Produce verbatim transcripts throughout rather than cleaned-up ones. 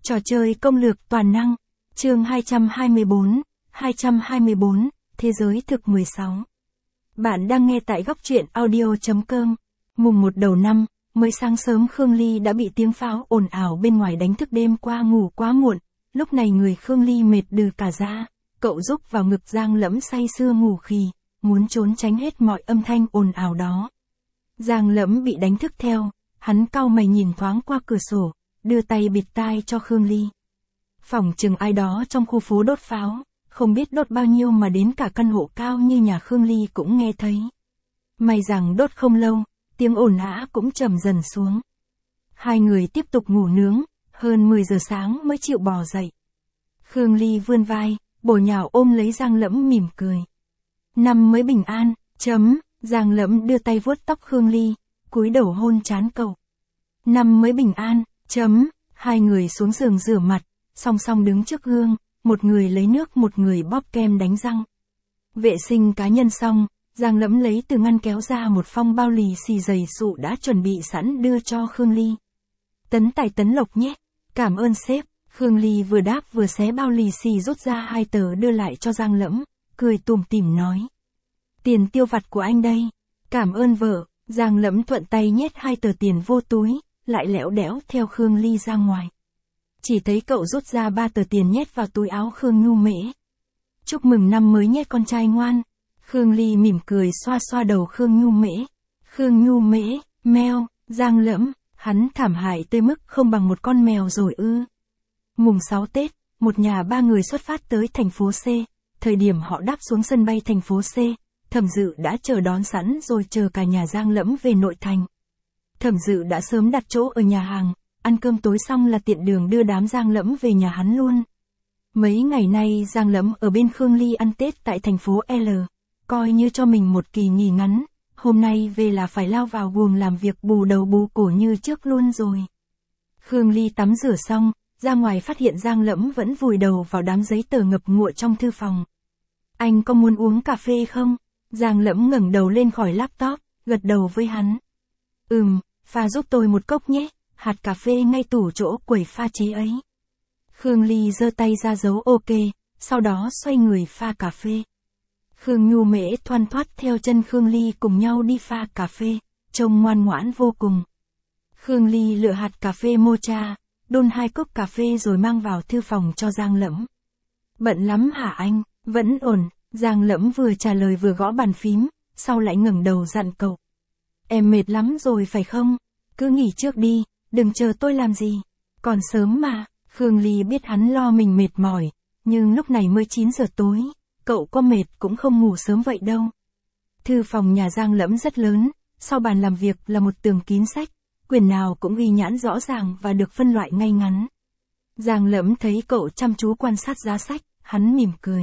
Trò chơi công lược toàn năng, chương hai trăm hai mươi bốn, hai trăm hai mươi bốn, Thế giới thực mười sáu. Bạn đang nghe tại góc truyện audio.com. Mùng một đầu năm, mới sáng sớm Khương Ly đã bị tiếng pháo ồn ào bên ngoài đánh thức, đêm qua ngủ quá muộn, lúc này người Khương Ly mệt đừ cả ra, cậu rúc vào ngực Giang Lẫm say sưa ngủ khì, muốn trốn tránh hết mọi âm thanh ồn ào đó. Giang Lẫm bị đánh thức theo, hắn cau mày nhìn thoáng qua cửa sổ, đưa tay bịt tai cho Khương Ly. Phỏng chừng ai đó trong khu phố đốt pháo, không biết đốt bao nhiêu mà đến cả căn hộ cao như nhà Khương Ly cũng nghe thấy. May rằng đốt không lâu, tiếng ồn ào cũng trầm dần xuống. Hai người tiếp tục ngủ nướng, hơn mười giờ sáng mới chịu bò dậy. Khương Ly vươn vai, bổ nhào ôm lấy Giang Lẫm mỉm cười. Năm mới bình an, chấm, Giang Lẫm đưa tay vuốt tóc Khương Ly, cúi đầu hôn trán cậu. Năm mới bình an, chấm, hai người xuống giường rửa mặt, song song đứng trước gương, một người lấy nước một người bóp kem đánh răng. Vệ sinh cá nhân xong, Giang Lẫm lấy từ ngăn kéo ra một phong bao lì xì dày sụ đã chuẩn bị sẵn đưa cho Khương Ly. Tấn tài tấn lộc nhé, cảm ơn sếp. Khương Ly vừa đáp vừa xé bao lì xì rút ra hai tờ đưa lại cho Giang Lẫm, cười tủm tỉm nói. Tiền tiêu vặt của anh đây, cảm ơn vợ. Giang Lẫm thuận tay nhét hai tờ tiền vô túi, lại lẽo đẽo theo Khương Ly ra ngoài. Chỉ thấy cậu rút ra ba tờ tiền nhét vào túi áo Khương Nhu Mễ. Chúc mừng năm mới nhé con trai ngoan. Khương Ly mỉm cười xoa xoa đầu Khương Nhu Mễ. Khương Nhu Mễ, meo, Giang Lẫm, hắn thảm hại tới mức không bằng một con mèo rồi ư. Mùng sáu Tết, một nhà ba người xuất phát tới thành phố C. Thời điểm họ đáp xuống sân bay thành phố C, Thẩm Dự đã chờ đón sẵn rồi chờ cả nhà Giang Lẫm về nội thành. Thẩm Dự đã sớm đặt chỗ ở nhà hàng, ăn cơm tối xong là tiện đường đưa đám Giang Lẫm về nhà hắn luôn. Mấy ngày nay Giang Lẫm ở bên Khương Ly ăn Tết tại thành phố L, coi như cho mình một kỳ nghỉ ngắn, hôm nay về là phải lao vào guồng làm việc bù đầu bù cổ như trước luôn rồi. Khương Ly tắm rửa xong, ra ngoài phát hiện Giang Lẫm vẫn vùi đầu vào đám giấy tờ ngập ngụa trong thư phòng. Anh có muốn uống cà phê không? Giang Lẫm ngẩng đầu lên khỏi laptop, gật đầu với hắn. Ừm, pha giúp tôi một cốc nhé, hạt cà phê ngay tủ chỗ quầy pha chế ấy. Khương Ly giơ tay ra dấu ok, sau đó xoay người pha cà phê. Khương Nhu Mễ thoăn thoắt theo chân Khương Ly cùng nhau đi pha cà phê, trông ngoan ngoãn vô cùng. Khương Ly lựa hạt cà phê mocha, đun hai cốc cà phê rồi mang vào thư phòng cho Giang Lẫm. Bận lắm hả anh? Vẫn ổn. Giang Lẫm vừa trả lời vừa gõ bàn phím, sau lại ngẩng đầu dặn cậu. Em mệt lắm rồi phải không? Cứ nghỉ trước đi, đừng chờ tôi làm gì. Còn sớm mà. Khương Ly biết hắn lo mình mệt mỏi, nhưng lúc này mới chín giờ tối, cậu có mệt cũng không ngủ sớm vậy đâu. Thư phòng nhà Giang Lẫm rất lớn, sau bàn làm việc là một tường kín sách, quyển nào cũng ghi nhãn rõ ràng và được phân loại ngay ngắn. Giang Lẫm thấy cậu chăm chú quan sát giá sách, hắn mỉm cười.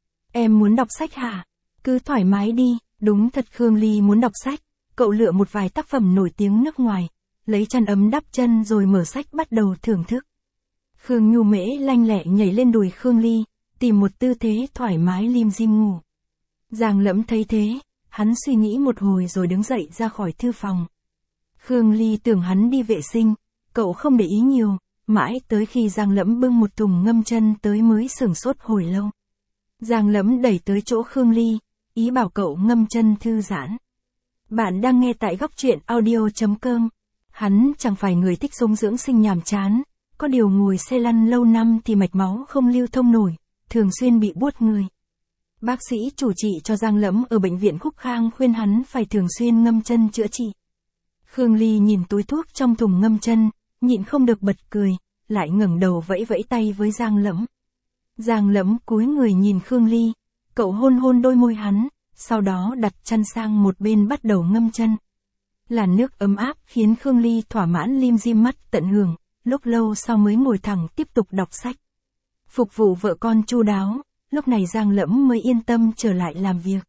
Em muốn đọc sách hả? Cứ thoải mái đi. Đúng thật, Khương Ly muốn đọc sách. Cậu lựa một vài tác phẩm nổi tiếng nước ngoài, lấy chăn ấm đắp chân rồi mở sách bắt đầu thưởng thức. Khương Nhu Mễ lanh lẹ nhảy lên đùi Khương Ly, tìm một tư thế thoải mái lim dim ngủ. Giang Lẫm thấy thế, hắn suy nghĩ một hồi rồi đứng dậy ra khỏi thư phòng. Khương Ly tưởng hắn đi vệ sinh, cậu không để ý nhiều, mãi tới khi Giang Lẫm bưng một thùng ngâm chân tới mới sửng sốt hồi lâu. Giang Lẫm đẩy tới chỗ Khương Ly, ý bảo cậu ngâm chân thư giãn. Bạn đang nghe tại góc truyện audio.com. Hắn chẳng phải người thích sống dưỡng sinh nhàm chán, có điều ngồi xe lăn lâu năm thì mạch máu không lưu thông nổi, thường xuyên bị buốt người. Bác sĩ chủ trị cho Giang Lẫm ở bệnh viện Khúc Khang khuyên hắn phải thường xuyên ngâm chân chữa trị. Khương Ly nhìn túi thuốc trong thùng ngâm chân, nhịn không được bật cười, lại ngẩng đầu vẫy vẫy tay với Giang Lẫm. Giang Lẫm cúi người nhìn Khương Ly, cậu hôn hôn đôi môi hắn, sau đó đặt chăn sang một bên bắt đầu ngâm chân. Làn nước ấm áp khiến Khương Ly thỏa mãn lim dim mắt tận hưởng, lúc lâu sau mới ngồi thẳng tiếp tục đọc sách. Phục vụ vợ con chu đáo, lúc này Giang Lẫm mới yên tâm trở lại làm việc.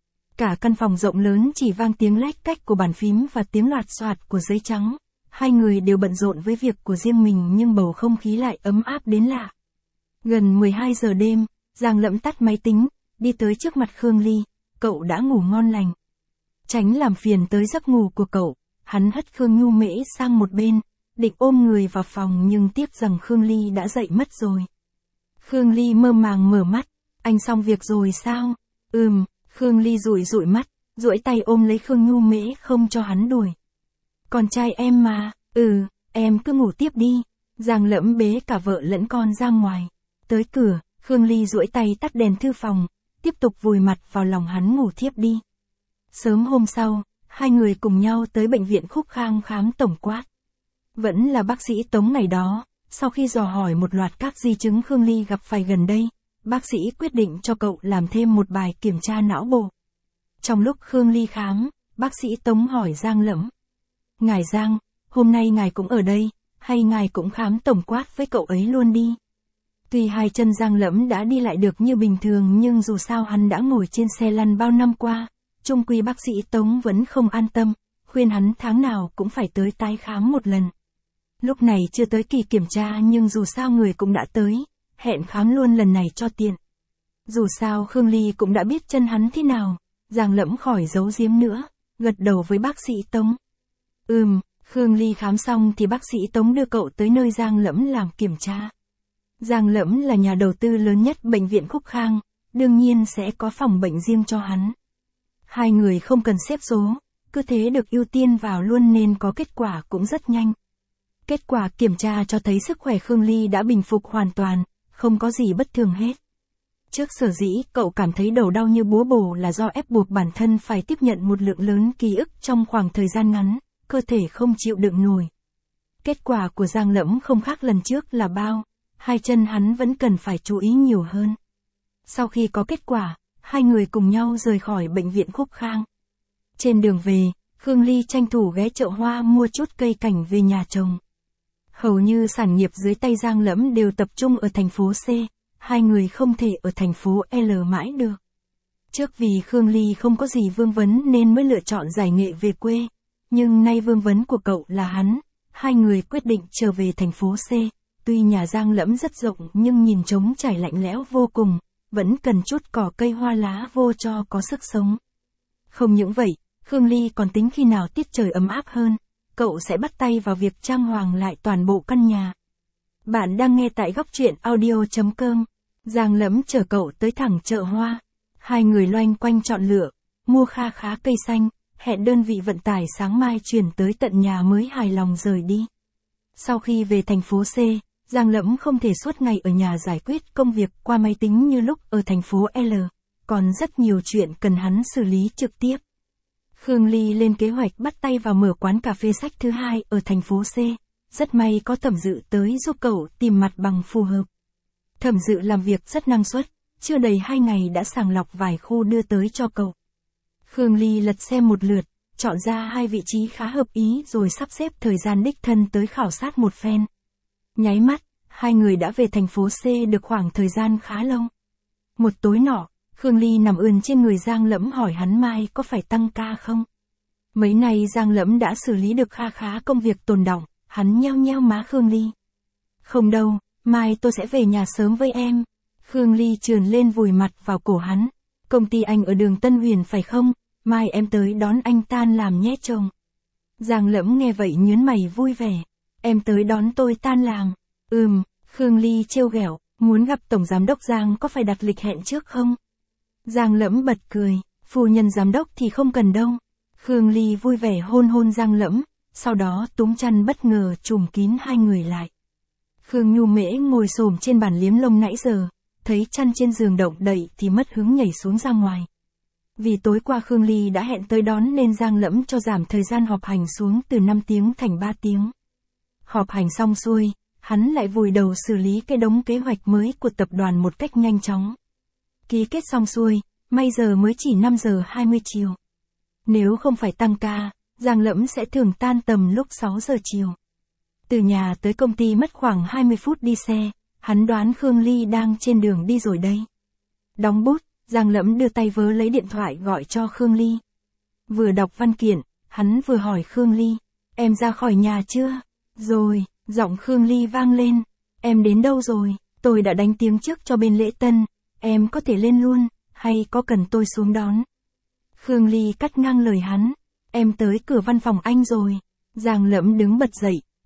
Cả căn phòng rộng lớn chỉ vang tiếng lách cách của bàn phím và tiếng loạt soạt của giấy trắng. Hai người đều bận rộn với việc của riêng mình nhưng bầu không khí lại ấm áp đến lạ. Gần mười hai giờ đêm, Giang Lẫm tắt máy tính, đi tới trước mặt Khương Ly, cậu đã ngủ ngon lành. Tránh làm phiền tới giấc ngủ của cậu, hắn hất Khương Nhu Mễ sang một bên, định ôm người vào phòng nhưng tiếc rằng Khương Ly đã dậy mất rồi. Khương Ly mơ màng mở mắt, anh xong việc rồi sao? Ừm, Khương Ly dụi dụi mắt, duỗi tay ôm lấy Khương Nhu Mễ không cho hắn đuổi. Con trai em mà, ừ, em cứ ngủ tiếp đi. Giang Lẫm bế cả vợ lẫn con ra ngoài. Tới cửa, Khương Ly duỗi tay tắt đèn thư phòng, tiếp tục vùi mặt vào lòng hắn ngủ thiếp đi. Sớm hôm sau, hai người cùng nhau tới bệnh viện Khúc Khang khám tổng quát. Vẫn là bác sĩ Tống ngày đó, sau khi dò hỏi một loạt các di chứng Khương Ly gặp phải gần đây, bác sĩ quyết định cho cậu làm thêm một bài kiểm tra não bộ. Trong lúc Khương Ly khám, bác sĩ Tống hỏi Giang Lẫm. Ngài Giang, hôm nay ngài cũng ở đây, hay ngài cũng khám tổng quát với cậu ấy luôn đi? Tuy hai chân Giang Lẫm đã đi lại được như bình thường nhưng dù sao hắn đã ngồi trên xe lăn bao năm qua, chung quy bác sĩ Tống vẫn không an tâm, khuyên hắn tháng nào cũng phải tới tái khám một lần. Lúc này chưa tới kỳ kiểm tra nhưng dù sao người cũng đã tới, hẹn khám luôn lần này cho tiện. Dù sao Khương Ly cũng đã biết chân hắn thế nào, Giang Lẫm khỏi giấu giếm nữa, gật đầu với bác sĩ Tống. Ừm, Khương Ly khám xong thì bác sĩ Tống đưa cậu tới nơi Giang Lẫm làm kiểm tra. Giang Lẫm là nhà đầu tư lớn nhất bệnh viện Khúc Khang, đương nhiên sẽ có phòng bệnh riêng cho hắn. Hai người không cần xếp số, cứ thế được ưu tiên vào luôn nên có kết quả cũng rất nhanh. Kết quả kiểm tra cho thấy sức khỏe Khương Ly đã bình phục hoàn toàn, không có gì bất thường hết. Trước sở dĩ cậu cảm thấy đầu đau như búa bổ là do ép buộc bản thân phải tiếp nhận một lượng lớn ký ức trong khoảng thời gian ngắn, cơ thể không chịu đựng nổi. Kết quả của Giang Lẫm không khác lần trước là bao, hai chân hắn vẫn cần phải chú ý nhiều hơn. Sau khi có kết quả, hai người cùng nhau rời khỏi bệnh viện Khúc Khang. Trên đường về, Khương Ly tranh thủ ghé chợ hoa mua chút cây cảnh về nhà trồng. Hầu như sản nghiệp dưới tay Giang Lẫm đều tập trung ở thành phố C, hai người không thể ở thành phố L mãi được. Trước vì Khương Ly không có gì vương vấn nên mới lựa chọn giải nghệ về quê, nhưng nay vương vấn của cậu là hắn, hai người quyết định trở về thành phố C. Tuy nhà Giang Lẫm rất rộng nhưng nhìn trống trải lạnh lẽo vô cùng, vẫn cần chút cỏ cây hoa lá vô cho có sức sống. Không những vậy, Khương Ly còn tính khi nào tiết trời ấm áp hơn, cậu sẽ bắt tay vào việc trang hoàng lại toàn bộ căn nhà. Bạn đang nghe tại góc truyện audio chấm com. Giang Lẫm chở cậu tới thẳng chợ hoa. Hai người loanh quanh chọn lựa, mua kha khá cây xanh, hẹn đơn vị vận tải sáng mai chuyển tới tận nhà mới hài lòng rời đi. Sau khi về thành phố C, Giang Lẫm không thể suốt ngày ở nhà giải quyết công việc qua máy tính như lúc ở thành phố L, còn rất nhiều chuyện cần hắn xử lý trực tiếp. Khương Ly lên kế hoạch bắt tay vào mở quán cà phê sách thứ hai ở thành phố C, rất may có Thẩm Dự tới giúp cậu tìm mặt bằng phù hợp. Thẩm Dự làm việc rất năng suất, chưa đầy hai ngày đã sàng lọc vài khu đưa tới cho cậu. Khương Ly lật xem một lượt, chọn ra hai vị trí khá hợp ý rồi sắp xếp thời gian đích thân tới khảo sát một phen. Nháy mắt, hai người đã về thành phố C được khoảng thời gian khá lâu. Một tối nọ, Khương Ly nằm ườn trên người Giang Lẫm hỏi hắn mai có phải tăng ca không. Mấy nay Giang Lẫm đã xử lý được kha khá công việc tồn đọng, hắn nheo nheo má Khương Ly. Không đâu, mai tôi sẽ về nhà sớm với em. Khương Ly trườn lên vùi mặt vào cổ hắn. Công ty anh ở đường Tân Huyền phải không? Mai em tới đón anh tan làm nhé chồng. Giang Lẫm nghe vậy nhớn mày vui vẻ. Em tới đón tôi tan làm. Ừm, Khương Ly trêu ghẹo, muốn gặp Tổng Giám đốc Giang có phải đặt lịch hẹn trước không? Giang Lẫm bật cười, phu nhân giám đốc thì không cần đâu. Khương Ly vui vẻ hôn hôn Giang Lẫm, sau đó túm chăn bất ngờ trùm kín hai người lại. Khương Nhu Mễ ngồi xổm trên bàn liếm lông nãy giờ, thấy chăn trên giường động đậy thì mất hứng nhảy xuống ra ngoài. Vì tối qua Khương Ly đã hẹn tới đón nên Giang Lẫm cho giảm thời gian họp hành xuống từ năm tiếng thành ba tiếng. Họp hành xong xuôi, hắn lại vùi đầu xử lý cái đống kế hoạch mới của tập đoàn một cách nhanh chóng. Ký kết xong xuôi, may giờ mới chỉ năm giờ hai mươi chiều. Nếu không phải tăng ca, Giang Lẫm sẽ thường tan tầm lúc sáu giờ chiều. Từ nhà tới công ty mất khoảng hai mươi phút đi xe, hắn đoán Khương Ly đang trên đường đi rồi đây. Đóng bút, Giang Lẫm đưa tay vớ lấy điện thoại gọi cho Khương Ly. Vừa đọc văn kiện, hắn vừa hỏi Khương Ly, em ra khỏi nhà chưa? Rồi, giọng Khương Ly vang lên, em đến đâu rồi? Tôi đã đánh tiếng trước cho bên lễ tân, em có thể lên luôn, hay có cần tôi xuống đón? Khương Ly cắt ngang lời hắn, em tới cửa văn phòng anh rồi. Giang Lẫm đứng bật dậy,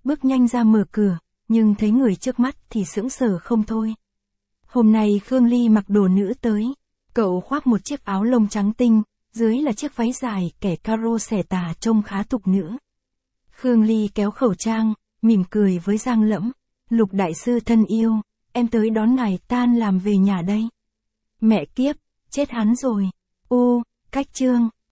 bước nhanh ra mở cửa, nhưng thấy người trước mắt thì sững sờ không thôi. Hôm nay Khương Ly mặc đồ nữ tới. Cậu khoác một chiếc áo lông trắng tinh, dưới là chiếc váy dài kẻ caro xẻ tà trông khá tục nữ. Khương Ly kéo khẩu trang, mỉm cười với Giang Lẫm. Lục đại sư thân yêu, em tới đón ngài tan làm về nhà đây. Mẹ kiếp, chết hắn rồi. Ô, cách chương.